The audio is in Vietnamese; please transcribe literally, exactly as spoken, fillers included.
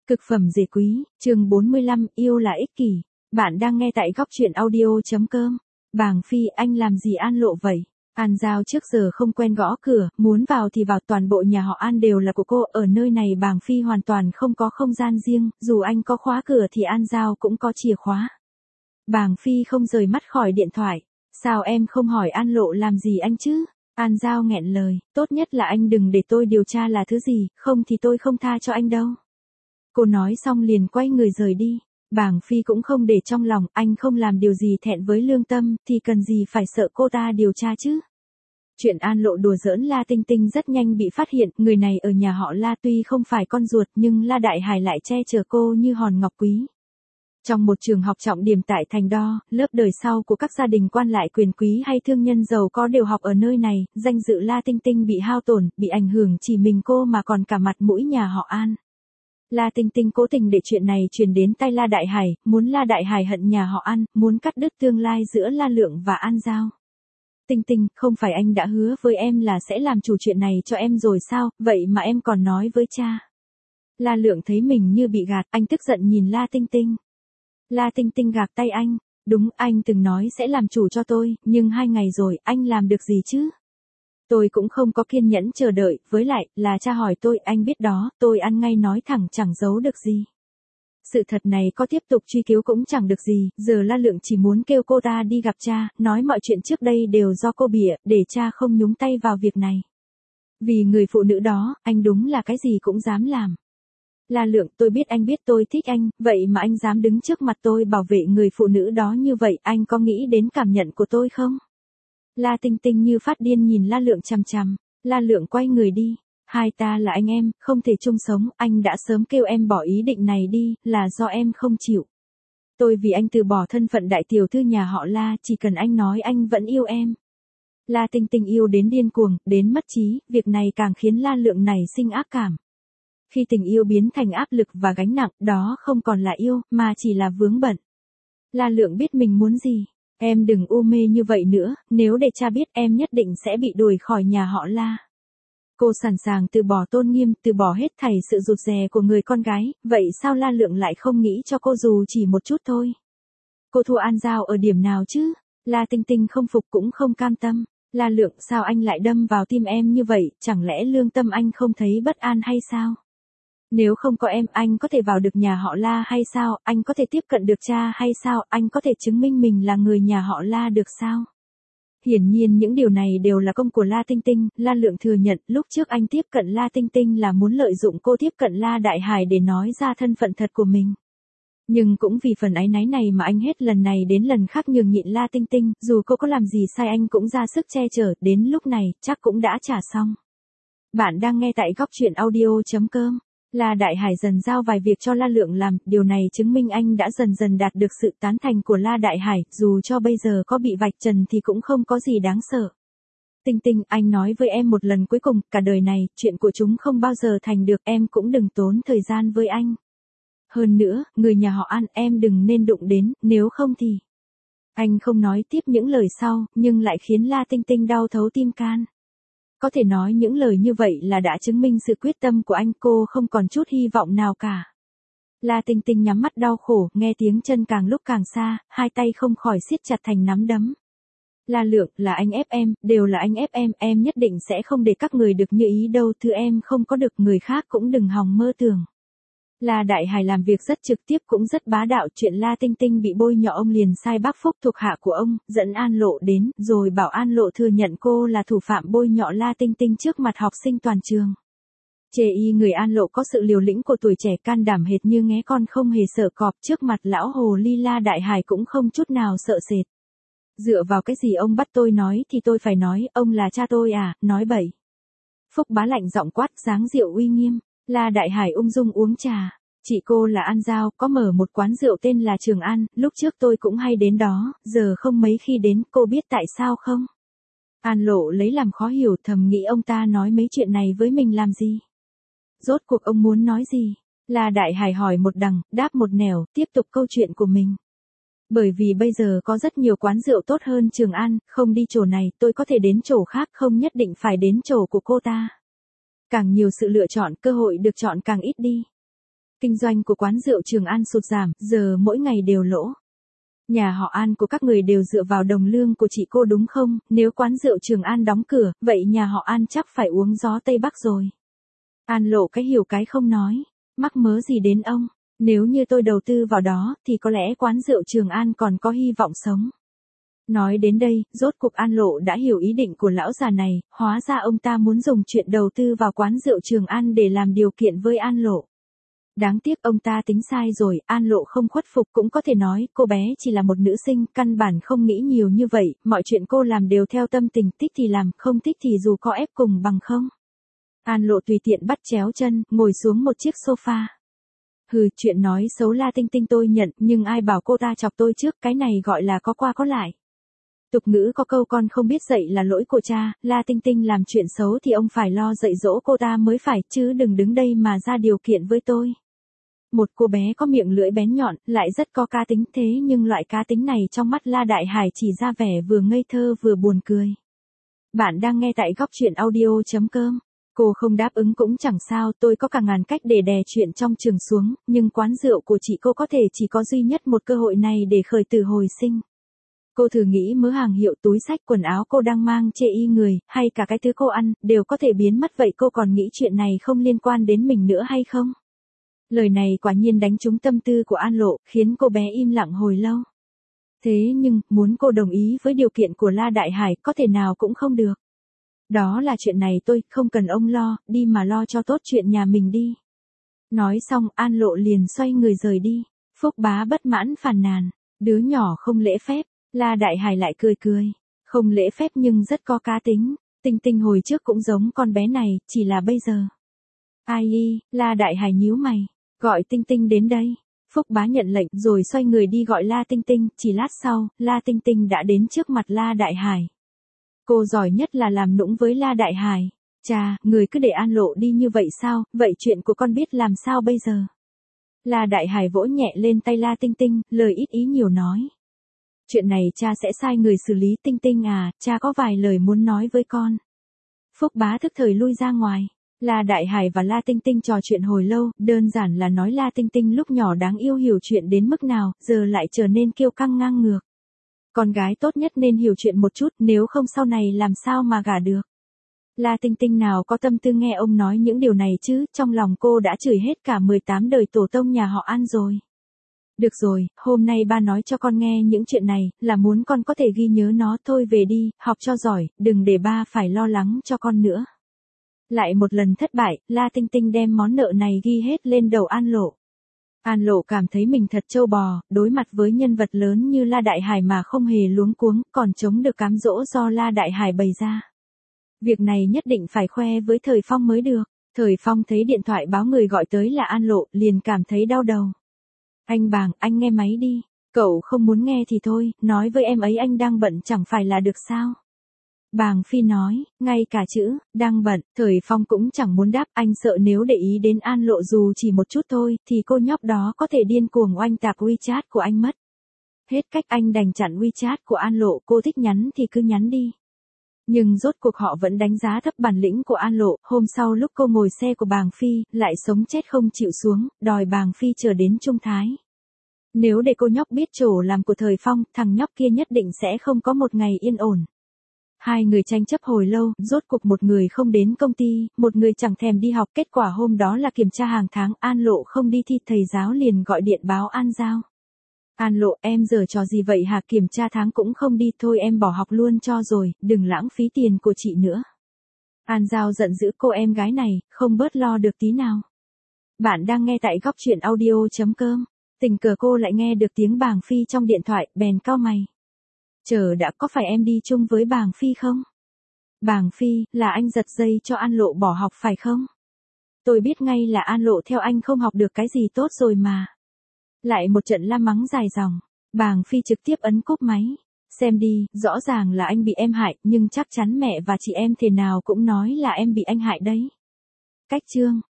Cực phẩm dễ quý, chương bốn mươi lăm, yêu là ích kỷ. Bạn đang nghe tại góc truyện audio.com. Bàng Phi, anh làm gì An Lộ vậy? An Giao trước giờ không quen gõ cửa, muốn vào thì vào, toàn bộ nhà họ An đều là của cô, ở nơi này Bàng Phi hoàn toàn không có không gian riêng, dù anh có khóa cửa thì An Giao cũng có chìa khóa. Bàng Phi không rời mắt khỏi điện thoại. Sao em không hỏi An Lộ làm gì anh chứ? An Giao nghẹn lời, tốt nhất là anh đừng để tôi điều tra là thứ gì, không thì tôi không tha cho anh đâu. Cô nói xong liền quay người rời đi. Bàng Phi cũng không để trong lòng, anh không làm điều gì thẹn với lương tâm, thì cần gì phải sợ cô ta điều tra chứ. Chuyện An Lộ đùa giỡn La Tinh Tinh rất nhanh bị phát hiện, người này ở nhà họ La tuy không phải con ruột nhưng La Đại Hải lại che chở cô như hòn ngọc quý. Trong một trường học trọng điểm tại Thành Đo, lớp đời sau của các gia đình quan lại quyền quý hay thương nhân giàu có đều học ở nơi này, danh dự La Tinh Tinh bị hao tổn, bị ảnh hưởng chỉ mình cô mà còn cả mặt mũi nhà họ An. La Tinh Tinh cố tình để chuyện này truyền đến tay La Đại Hải, muốn La Đại Hải hận nhà họ An, muốn cắt đứt tương lai giữa La Lượng và An Giao. Tinh Tinh, không phải anh đã hứa với em là sẽ làm chủ chuyện này cho em rồi sao, vậy mà em còn nói với cha. La Lượng thấy mình như bị gạt, anh tức giận nhìn La Tinh Tinh. La Tinh Tinh gạt tay anh, đúng, anh từng nói sẽ làm chủ cho tôi, nhưng hai ngày rồi, anh làm được gì chứ? Tôi cũng không có kiên nhẫn chờ đợi, với lại, là cha hỏi tôi, anh biết đó, tôi ăn ngay nói thẳng chẳng giấu được gì. Sự thật này có tiếp tục truy cứu cũng chẳng được gì, giờ La Lượng chỉ muốn kêu cô ta đi gặp cha, nói mọi chuyện trước đây đều do cô bịa, để cha không nhúng tay vào việc này. Vì người phụ nữ đó, anh đúng là cái gì cũng dám làm. La Lượng, tôi biết anh biết tôi thích anh, vậy mà anh dám đứng trước mặt tôi bảo vệ người phụ nữ đó như vậy, anh có nghĩ đến cảm nhận của tôi không? La Tinh Tinh như phát điên nhìn La Lượng chằm chằm. La Lượng quay người đi. Hai ta là anh em, không thể chung sống, anh đã sớm kêu em bỏ ý định này đi, là do em không chịu. Tôi vì anh từ bỏ thân phận đại tiểu thư nhà họ La, chỉ cần anh nói anh vẫn yêu em. La Tinh Tinh yêu đến điên cuồng, đến mất trí, việc này càng khiến La Lượng nảy sinh ác cảm. Khi tình yêu biến thành áp lực và gánh nặng, đó không còn là yêu, mà chỉ là vướng bận. La Lượng biết mình muốn gì. Em đừng u mê như vậy nữa, nếu để cha biết em nhất định sẽ bị đuổi khỏi nhà họ La. Cô sẵn sàng từ bỏ tôn nghiêm, từ bỏ hết thảy sự rụt rè của người con gái, vậy sao La Lượng lại không nghĩ cho cô dù chỉ một chút thôi? Cô thua An Giao ở điểm nào chứ? La Tinh Tinh không phục cũng không cam tâm. La Lượng, sao anh lại đâm vào tim em như vậy, chẳng lẽ lương tâm anh không thấy bất an hay sao? Nếu không có em, anh có thể vào được nhà họ La hay sao, anh có thể tiếp cận được cha hay sao, anh có thể chứng minh mình là người nhà họ La được sao? Hiển nhiên những điều này đều là công của La Tinh Tinh, La Lượng thừa nhận lúc trước anh tiếp cận La Tinh Tinh là muốn lợi dụng cô tiếp cận La Đại Hải để nói ra thân phận thật của mình. Nhưng cũng vì phần áy náy này mà anh hết lần này đến lần khác nhường nhịn La Tinh Tinh, dù cô có làm gì sai anh cũng ra sức che chở, đến lúc này, chắc cũng đã trả xong. Bạn đang nghe tại góc truyện audio.com. La Đại Hải dần giao vài việc cho La Lượng làm, điều này chứng minh anh đã dần dần đạt được sự tán thành của La Đại Hải, dù cho bây giờ có bị vạch trần thì cũng không có gì đáng sợ. Tinh Tinh, anh nói với em một lần cuối cùng, cả đời này, chuyện của chúng không bao giờ thành được, em cũng đừng tốn thời gian với anh. Hơn nữa, người nhà họ An, em đừng nên đụng đến, nếu không thì... Anh không nói tiếp những lời sau, nhưng lại khiến La Tinh Tinh đau thấu tim can. Có thể nói những lời như vậy là đã chứng minh sự quyết tâm của anh, cô không còn chút hy vọng nào cả. La Tinh Tinh nhắm mắt đau khổ, nghe tiếng chân càng lúc càng xa, hai tay không khỏi siết chặt thành nắm đấm. La Lượng, là anh ép em, đều là anh ép em, em nhất định sẽ không để các người được như ý đâu, thứ em không có được người khác cũng đừng hòng mơ tưởng. La Đại Hải làm việc rất trực tiếp cũng rất bá đạo, chuyện La Tinh Tinh bị bôi nhọ ông liền sai bác Phúc thuộc hạ của ông, dẫn An Lộ đến, rồi bảo An Lộ thừa nhận cô là thủ phạm bôi nhọ La Tinh Tinh trước mặt học sinh toàn trường. Chê y người An Lộ có sự liều lĩnh của tuổi trẻ, can đảm hệt như nghé con không hề sợ cọp, trước mặt lão hồ ly La Đại Hải cũng không chút nào sợ sệt. Dựa vào cái gì ông bắt tôi nói thì tôi phải nói, ông là cha tôi à, nói bậy. Phúc bá lạnh giọng quát, dáng rượu uy nghiêm. La Đại Hải ung dung uống trà. Chị cô là An Giao, có mở một quán rượu tên là Trường An, lúc trước tôi cũng hay đến đó, giờ không mấy khi đến, cô biết tại sao không? An Lộ lấy làm khó hiểu, thầm nghĩ ông ta nói mấy chuyện này với mình làm gì? Rốt cuộc ông muốn nói gì? La Đại Hải hỏi một đằng, đáp một nẻo, tiếp tục câu chuyện của mình. Bởi vì bây giờ có rất nhiều quán rượu tốt hơn Trường An, không đi chỗ này, tôi có thể đến chỗ khác, không nhất định phải đến chỗ của cô ta. Càng nhiều sự lựa chọn, cơ hội được chọn càng ít đi. Kinh doanh của quán rượu Trường An sụt giảm, giờ mỗi ngày đều lỗ. Nhà họ An của các người đều dựa vào đồng lương của chị cô đúng không? Nếu quán rượu Trường An đóng cửa, vậy nhà họ An chắc phải uống gió Tây Bắc rồi. An Lộ cái hiểu cái không nói. Mắc mớ gì đến ông? Nếu như tôi đầu tư vào đó, thì có lẽ quán rượu Trường An còn có hy vọng sống. Nói đến đây, rốt cuộc An Lộ đã hiểu ý định của lão già này, hóa ra ông ta muốn dùng chuyện đầu tư vào quán rượu Trường An để làm điều kiện với An Lộ. Đáng tiếc ông ta tính sai rồi, An Lộ không khuất phục, cũng có thể nói cô bé chỉ là một nữ sinh, căn bản không nghĩ nhiều như vậy, mọi chuyện cô làm đều theo tâm tình, thích thì làm, không thích thì dù có ép cùng bằng không. An Lộ tùy tiện bắt chéo chân, ngồi xuống một chiếc sofa. Hừ, chuyện nói xấu La Tinh Tinh tôi nhận, nhưng ai bảo cô ta chọc tôi trước, cái này gọi là có qua có lại. Tục ngữ có câu con không biết dạy là lỗi của cha, La Tinh Tinh làm chuyện xấu thì ông phải lo dạy dỗ cô ta mới phải, chứ đừng đứng đây mà ra điều kiện với tôi. Một cô bé có miệng lưỡi bén nhọn, lại rất có cá tính, thế nhưng loại cá tính này trong mắt La Đại Hải chỉ ra vẻ vừa ngây thơ vừa buồn cười. Bạn đang nghe tại góc truyện audio chấm com. Cô không đáp ứng cũng chẳng sao, tôi có cả ngàn cách để đè chuyện trong trường xuống, nhưng quán rượu của chị cô có thể chỉ có duy nhất một cơ hội này để khởi tử hồi sinh. Cô thử nghĩ mớ hàng hiệu, túi xách, quần áo cô đang mang, chê y người, hay cả cái thứ cô ăn, đều có thể biến mất, vậy cô còn nghĩ chuyện này không liên quan đến mình nữa hay không? Lời này quả nhiên đánh trúng tâm tư của An Lộ, khiến cô bé im lặng hồi lâu. Thế nhưng, muốn cô đồng ý với điều kiện của La Đại Hải, có thể nào cũng không được. Đó là chuyện này tôi, không cần ông lo, đi mà lo cho tốt chuyện nhà mình đi. Nói xong, An Lộ liền xoay người rời đi. Phúc Bá bất mãn phàn nàn, đứa nhỏ không lễ phép. La Đại Hải lại cười cười, không lễ phép nhưng rất có cá tính. Tinh Tinh hồi trước cũng giống con bé này, chỉ là bây giờ. Ai y, La Đại Hải nhíu mày, gọi Tinh Tinh đến đây. Phúc Bá nhận lệnh rồi xoay người đi gọi La Tinh Tinh, chỉ lát sau, La Tinh Tinh đã đến trước mặt La Đại Hải. Cô giỏi nhất là làm nũng với La Đại Hải. Chà, người cứ để An Lộ đi như vậy sao, vậy chuyện của con biết làm sao bây giờ? La Đại Hải vỗ nhẹ lên tay La Tinh Tinh, lời ít ý nhiều nói. Chuyện này cha sẽ sai người xử lý. Tinh Tinh à, cha có vài lời muốn nói với con. Phúc Bá thức thời lui ra ngoài. La Đại Hải và La Tinh Tinh trò chuyện hồi lâu, đơn giản là nói La Tinh Tinh lúc nhỏ đáng yêu hiểu chuyện đến mức nào, giờ lại trở nên kiêu căng ngang ngược. Con gái tốt nhất nên hiểu chuyện một chút, nếu không sau này làm sao mà gả được. La Tinh Tinh nào có tâm tư nghe ông nói những điều này chứ, trong lòng cô đã chửi hết cả mười tám đời tổ tông nhà họ An rồi. Được rồi, hôm nay ba nói cho con nghe những chuyện này, là muốn con có thể ghi nhớ nó, thôi về đi, học cho giỏi, đừng để ba phải lo lắng cho con nữa. Lại một lần thất bại, La Tinh Tinh đem món nợ này ghi hết lên đầu An Lộ. An Lộ cảm thấy mình thật trâu bò, đối mặt với nhân vật lớn như La Đại Hải mà không hề luống cuống, còn chống được cám dỗ do La Đại Hải bày ra. Việc này nhất định phải khoe với Thời Phong mới được. Thời Phong thấy điện thoại báo người gọi tới là An Lộ, liền cảm thấy đau đầu. Anh Bàng, anh nghe máy đi. Cậu không muốn nghe thì thôi, nói với em ấy anh đang bận chẳng phải là được sao? Bàng Phi nói, ngay cả chữ, đang bận, Thời Phong cũng chẳng muốn đáp, anh sợ nếu để ý đến An Lộ dù chỉ một chút thôi, thì cô nhóc đó có thể điên cuồng oanh tạc WeChat của anh mất. Hết cách anh đành chặn WeChat của An Lộ, cô thích nhắn thì cứ nhắn đi. Nhưng rốt cuộc họ vẫn đánh giá thấp bản lĩnh của An Lộ, hôm sau lúc cô ngồi xe của Bàng Phi, lại sống chết không chịu xuống, đòi Bàng Phi chờ đến Trung Thái. Nếu để cô nhóc biết chỗ làm của Thời Phong, thằng nhóc kia nhất định sẽ không có một ngày yên ổn. Hai người tranh chấp hồi lâu, rốt cuộc một người không đến công ty, một người chẳng thèm đi học, kết quả hôm đó là kiểm tra hàng tháng, An Lộ không đi thi, thầy giáo liền gọi điện báo An Giao. An Lộ, em giờ trò gì vậy hả, kiểm tra tháng cũng không đi, thôi em bỏ học luôn cho rồi, đừng lãng phí tiền của chị nữa. An Giao giận dữ, cô em gái này, không bớt lo được tí nào. Bạn đang nghe tại góc truyện audio chấm com. Tình cờ cô lại nghe được tiếng Bàng Phi trong điện thoại, bèn cau mày. Chờ đã, có phải em đi chung với Bàng Phi không? Bàng Phi, là anh giật dây cho An Lộ bỏ học phải không? Tôi biết ngay là An Lộ theo anh không học được cái gì tốt rồi mà. Lại một trận la mắng dài dòng, Bàng Phi trực tiếp ấn cúp máy. Xem đi, rõ ràng là anh bị em hại, nhưng chắc chắn mẹ và chị em thế nào cũng nói là em bị anh hại đấy. Cách chương